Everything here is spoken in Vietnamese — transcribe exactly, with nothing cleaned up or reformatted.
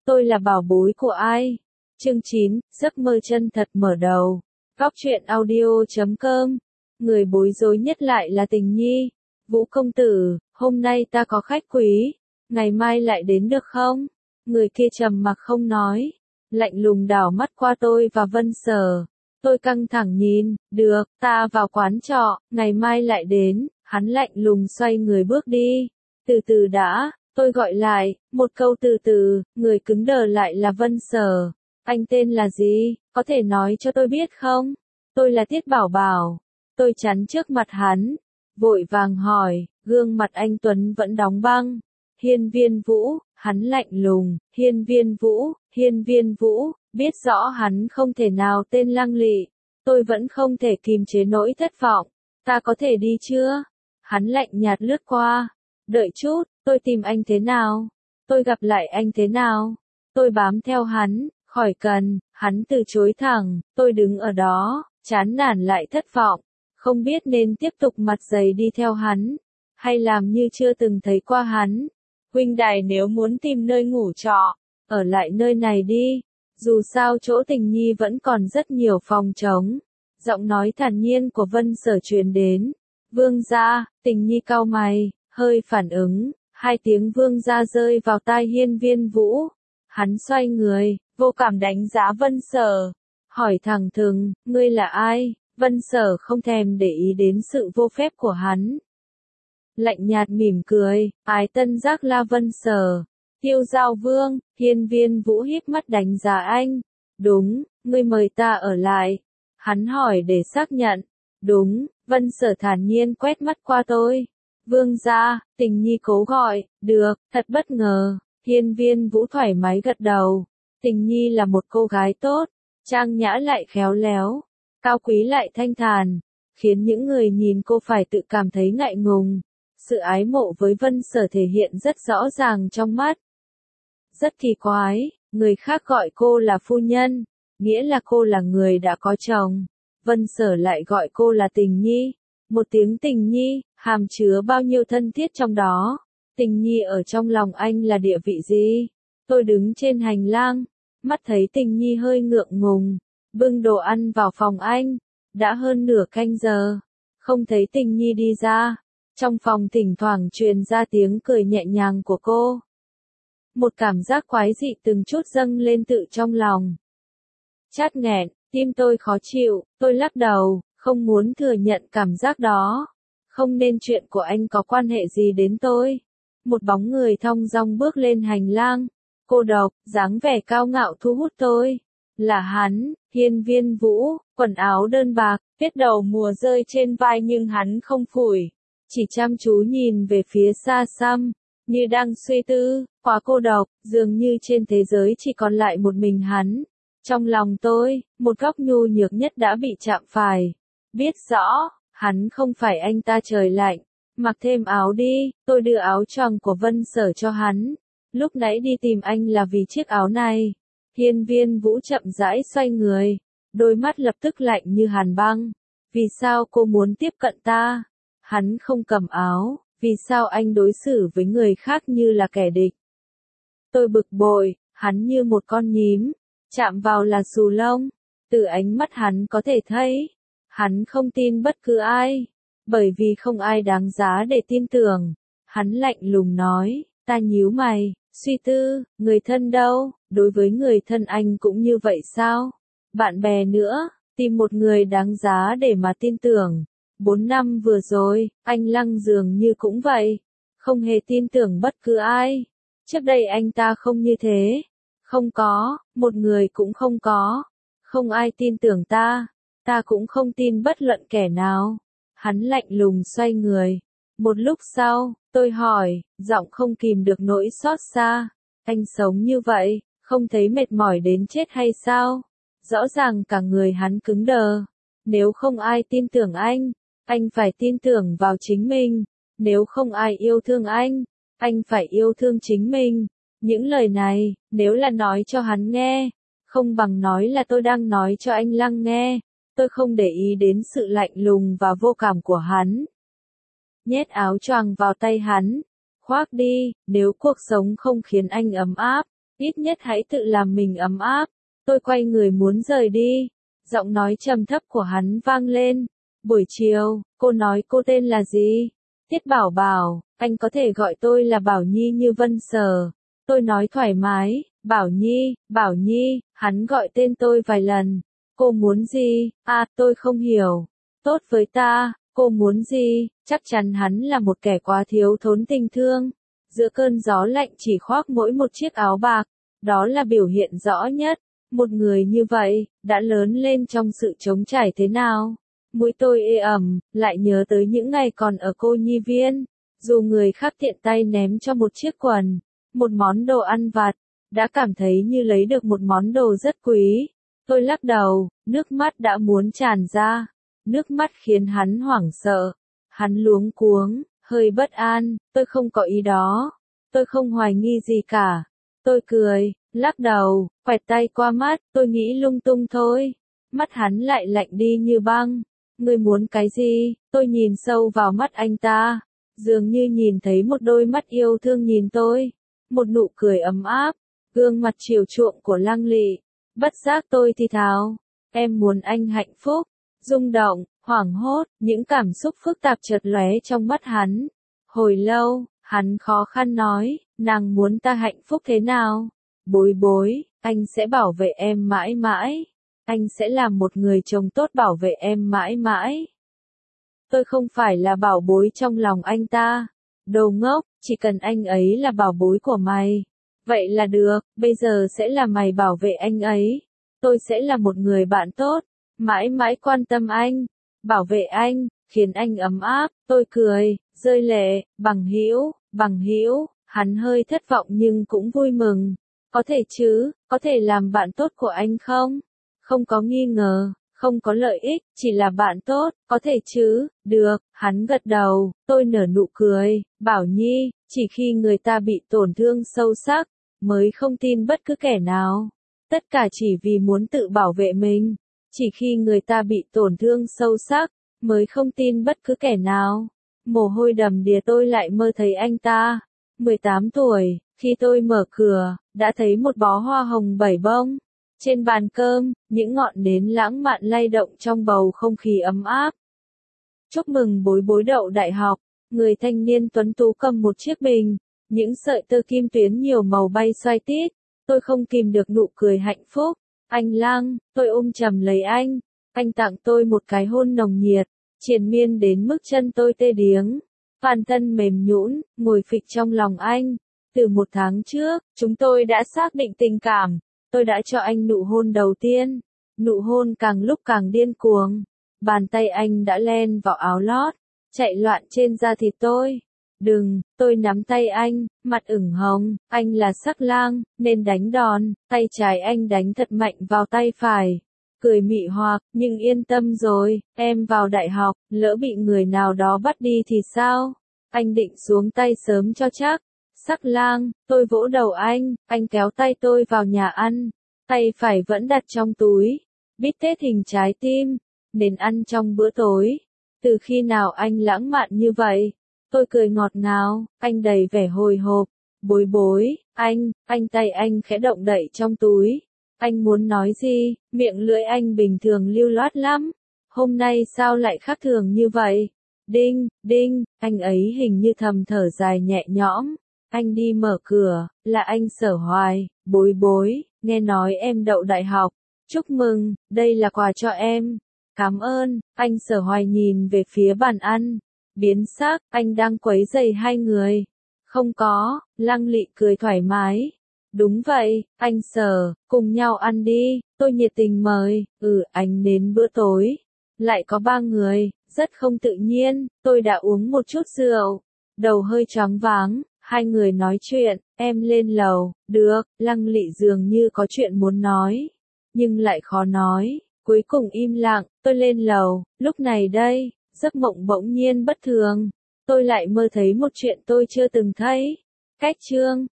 Tôi là bảo bối của ai? Chương chín, giấc mơ chân thật mở đầu. Góc truyện audio chấm com. Người bối rối nhất lại là Tình Nhi. Vũ công tử, hôm nay ta có khách quý, ngày mai lại đến được không? Người kia trầm mặc không nói, lạnh lùng đảo mắt qua tôi và Vân Sở. Tôi căng thẳng nhìn, được, ta vào quán trọ, ngày mai lại đến. Hắn lạnh lùng xoay người bước đi. Từ từ đã, tôi gọi lại, một câu từ từ, người cứng đờ lại là Vân Sở. Anh tên là gì, có thể nói cho tôi biết không? Tôi là Tiết Bảo Bảo. Tôi chắn trước mặt hắn, vội vàng hỏi, gương mặt anh Tuấn vẫn đóng băng. Hiên Viên Vũ, hắn lạnh lùng, Hiên Viên Vũ, Hiên Viên Vũ, biết rõ hắn không thể nào tên Lăng Lị. Tôi vẫn không thể kìm chế nỗi thất vọng. Ta có thể đi chưa? Hắn lạnh nhạt lướt qua. Đợi chút, tôi tìm anh thế nào? Tôi gặp lại anh thế nào? Tôi bám theo hắn, khỏi cần, hắn từ chối thẳng, tôi đứng ở đó, chán nản lại thất vọng, không biết nên tiếp tục mặt dày đi theo hắn, hay làm như chưa từng thấy qua hắn. Huynh đài nếu muốn tìm nơi ngủ trọ, ở lại nơi này đi, dù sao chỗ Tình Nhi vẫn còn rất nhiều phòng trống. Giọng nói thản nhiên của Vân Sở truyền đến. Vương gia, Tình Nhi cau mày, hơi phản ứng, hai tiếng vương gia rơi vào tai Hiên Viên Vũ. Hắn xoay người, vô cảm đánh giá Vân Sở, hỏi thẳng thừng, ngươi là ai? Vân Sở không thèm để ý đến sự vô phép của hắn. Lạnh nhạt mỉm cười, ái tân giác la Vân Sở. Tiêu Giao Vương, Hiên Viên Vũ híp mắt đánh giá anh. Đúng, ngươi mời ta ở lại. Hắn hỏi để xác nhận. Đúng, Vân Sở thản nhiên quét mắt qua tôi. Vương gia, Tình Nhi cố gọi, được, thật bất ngờ. Hiên Viên Vũ thoải mái gật đầu. Tình Nhi là một cô gái tốt, trang nhã lại khéo léo, cao quý lại thanh thản, khiến những người nhìn cô phải tự cảm thấy ngại ngùng. Sự ái mộ với Vân Sở thể hiện rất rõ ràng trong mắt. Rất kỳ quái, người khác gọi cô là phu nhân, nghĩa là cô là người đã có chồng. Vân Sở lại gọi cô là Tình Nhi. Một tiếng Tình Nhi, hàm chứa bao nhiêu thân thiết trong đó. Tình Nhi ở trong lòng anh là địa vị gì? Tôi đứng trên hành lang, mắt thấy Tình Nhi hơi ngượng ngùng, bưng đồ ăn vào phòng anh. Đã hơn nửa canh giờ, không thấy Tình Nhi đi ra. Trong phòng thỉnh thoảng truyền ra tiếng cười nhẹ nhàng của cô. Một cảm giác quái dị từng chút dâng lên tự trong lòng. Chát nghẹn, tim tôi khó chịu, tôi lắc đầu, không muốn thừa nhận cảm giác đó. Không nên chuyện của anh có quan hệ gì đến tôi. Một bóng người thong dong bước lên hành lang, cô độc, dáng vẻ cao ngạo thu hút tôi. Là hắn, Hiên Viên Vũ, quần áo đơn bạc, vết đầu mùa rơi trên vai nhưng hắn không phủi, chỉ chăm chú nhìn về phía xa xăm, như đang suy tư, quá cô độc, dường như trên thế giới chỉ còn lại một mình hắn. Trong lòng tôi, một góc nhu nhược nhất đã bị chạm phải. Biết rõ, hắn không phải anh ta trời lạnh. Mặc thêm áo đi, tôi đưa áo choàng của Vân Sở cho hắn. Lúc nãy đi tìm anh là vì chiếc áo này. Hiên Viên Vũ chậm rãi xoay người, đôi mắt lập tức lạnh như hàn băng. Vì sao cô muốn tiếp cận ta? Hắn không cầm áo, vì sao anh đối xử với người khác như là kẻ địch? Tôi bực bội, hắn như một con nhím, chạm vào là xù lông. Từ ánh mắt hắn có thể thấy, hắn không tin bất cứ ai. Bởi vì không ai đáng giá để tin tưởng. Hắn lạnh lùng nói, ta nhíu mày, suy tư, người thân đâu, đối với người thân anh cũng như vậy sao? Bạn bè nữa, tìm một người đáng giá để mà tin tưởng. Bốn năm vừa rồi, anh Lăng dường như cũng vậy, không hề tin tưởng bất cứ ai. Trước đây anh ta không như thế. Không có, một người cũng không có. Không ai tin tưởng ta, ta cũng không tin bất luận kẻ nào. Hắn lạnh lùng xoay người. Một lúc sau, tôi hỏi, giọng không kìm được nỗi xót xa. Anh sống như vậy, không thấy mệt mỏi đến chết hay sao? Rõ ràng cả người hắn cứng đờ. Nếu không ai tin tưởng anh, anh phải tin tưởng vào chính mình. Nếu không ai yêu thương anh, anh phải yêu thương chính mình. Những lời này, nếu là nói cho hắn nghe, không bằng nói là tôi đang nói cho anh Lăng nghe. Tôi không để ý đến sự lạnh lùng và vô cảm của hắn. Nhét áo choàng vào tay hắn. Khoác đi, nếu cuộc sống không khiến anh ấm áp, ít nhất hãy tự làm mình ấm áp. Tôi quay người muốn rời đi. Giọng nói trầm thấp của hắn vang lên. Buổi chiều, cô nói cô tên là gì? Tiết Bảo Bảo, anh có thể gọi tôi là Bảo Nhi như Vân Sở. Tôi nói thoải mái, Bảo Nhi, Bảo Nhi, hắn gọi tên tôi vài lần. Cô muốn gì? À, tôi không hiểu. Tốt với ta, cô muốn gì? Chắc chắn hắn là một kẻ quá thiếu thốn tình thương. Giữa cơn gió lạnh chỉ khoác mỗi một chiếc áo bạc. Đó là biểu hiện rõ nhất. Một người như vậy, đã lớn lên trong sự trống trải thế nào? Mũi tôi ê ẩm, lại nhớ tới những ngày còn ở cô nhi viên. Dù người khác tiện tay ném cho một chiếc quần, một món đồ ăn vặt, đã cảm thấy như lấy được một món đồ rất quý. Tôi lắc đầu, nước mắt đã muốn tràn ra. Nước mắt khiến hắn hoảng sợ. Hắn luống cuống, hơi bất an, tôi không có ý đó. Tôi không hoài nghi gì cả. Tôi cười, lắc đầu, quẹt tay qua mắt, tôi nghĩ lung tung thôi. Mắt hắn lại lạnh đi như băng. Ngươi muốn cái gì? Tôi nhìn sâu vào mắt anh ta. Dường như nhìn thấy một đôi mắt yêu thương nhìn tôi. Một nụ cười ấm áp. Gương mặt chiều chuộng của Lăng Lị. Bất giác tôi thì thào. Em muốn anh hạnh phúc. Rung động, hoảng hốt, những cảm xúc phức tạp chợt lóe trong mắt hắn. Hồi lâu, hắn khó khăn nói, nàng muốn ta hạnh phúc thế nào? Bối bối, anh sẽ bảo vệ em mãi mãi. Anh sẽ làm một người chồng tốt bảo vệ em mãi mãi. Tôi không phải là bảo bối trong lòng anh ta. Đồ ngốc, chỉ cần anh ấy là bảo bối của mày. Vậy là được, bây giờ sẽ là mày bảo vệ anh ấy. Tôi sẽ là một người bạn tốt, mãi mãi quan tâm anh, bảo vệ anh, khiến anh ấm áp. Tôi cười, rơi lệ, bằng hữu, bằng hữu. Hắn hơi thất vọng nhưng cũng vui mừng. Có thể chứ, có thể làm bạn tốt của anh không? Không có nghi ngờ, không có lợi ích, chỉ là bạn tốt, có thể chứ? Được, hắn gật đầu. Tôi nở nụ cười, Bảo Nhi, chỉ khi người ta bị tổn thương sâu sắc, mới không tin bất cứ kẻ nào. Tất cả chỉ vì muốn tự bảo vệ mình. Chỉ khi người ta bị tổn thương sâu sắc, mới không tin bất cứ kẻ nào. Mồ hôi đầm đìa tôi lại mơ thấy anh ta. mười tám tuổi, khi tôi mở cửa, đã thấy một bó hoa hồng bảy bông. Trên bàn cơm, những ngọn nến lãng mạn lay động trong bầu không khí ấm áp. Chúc mừng bối bối đậu đại học. Người thanh niên tuấn tú cầm một chiếc bình. Những sợi tơ kim tuyến nhiều màu bay xoay tít. Tôi không kìm được nụ cười hạnh phúc. Anh Lăng, tôi ôm chầm lấy anh. Anh tặng tôi một cái hôn nồng nhiệt, triền miên đến mức chân tôi tê điếng. Toàn thân mềm nhũn, ngồi phịch trong lòng anh. Từ một tháng trước, chúng tôi đã xác định tình cảm. Tôi đã cho anh nụ hôn đầu tiên. Nụ hôn càng lúc càng điên cuồng. Bàn tay anh đã len vào áo lót, chạy loạn trên da thịt tôi. Đừng, tôi nắm tay anh, mặt ửng hồng, anh là sắc lang, nên đánh đòn, tay trái anh đánh thật mạnh vào tay phải. Cười mị hoặc, nhưng yên tâm rồi, em vào đại học, lỡ bị người nào đó bắt đi thì sao? Anh định xuống tay sớm cho chắc. Sắc lang, tôi vỗ đầu anh, anh kéo tay tôi vào nhà ăn. Tay phải vẫn đặt trong túi. Bít tết hình trái tim, nên ăn trong bữa tối. Từ khi nào anh lãng mạn như vậy? Tôi cười ngọt ngào, anh đầy vẻ hồi hộp. Bối bối, anh, anh tay anh khẽ động đậy trong túi. Anh muốn nói gì, miệng lưỡi anh bình thường lưu loát lắm. Hôm nay sao lại khác thường như vậy? Đinh, đinh, anh ấy hình như thầm thở dài nhẹ nhõm. Anh đi mở cửa, là anh Sở Hoài. Bối bối, nghe nói em đậu đại học. Chúc mừng, đây là quà cho em. Cảm ơn, anh Sở Hoài nhìn về phía bàn ăn. Biến sắc, anh đang quấy rầy hai người. Không có, Lăng Lị cười thoải mái. Đúng vậy, anh Sở, cùng nhau ăn đi, tôi nhiệt tình mời. Ừ, anh đến bữa tối. Lại có ba người, rất không tự nhiên, tôi đã uống một chút rượu. Đầu hơi choáng váng, hai người nói chuyện, em lên lầu. Được, Lăng Lị dường như có chuyện muốn nói, nhưng lại khó nói. Cuối cùng im lặng, tôi lên lầu, lúc này đây, giấc mộng bỗng nhiên bất thường. Tôi lại mơ thấy một chuyện tôi chưa từng thấy. Cách chương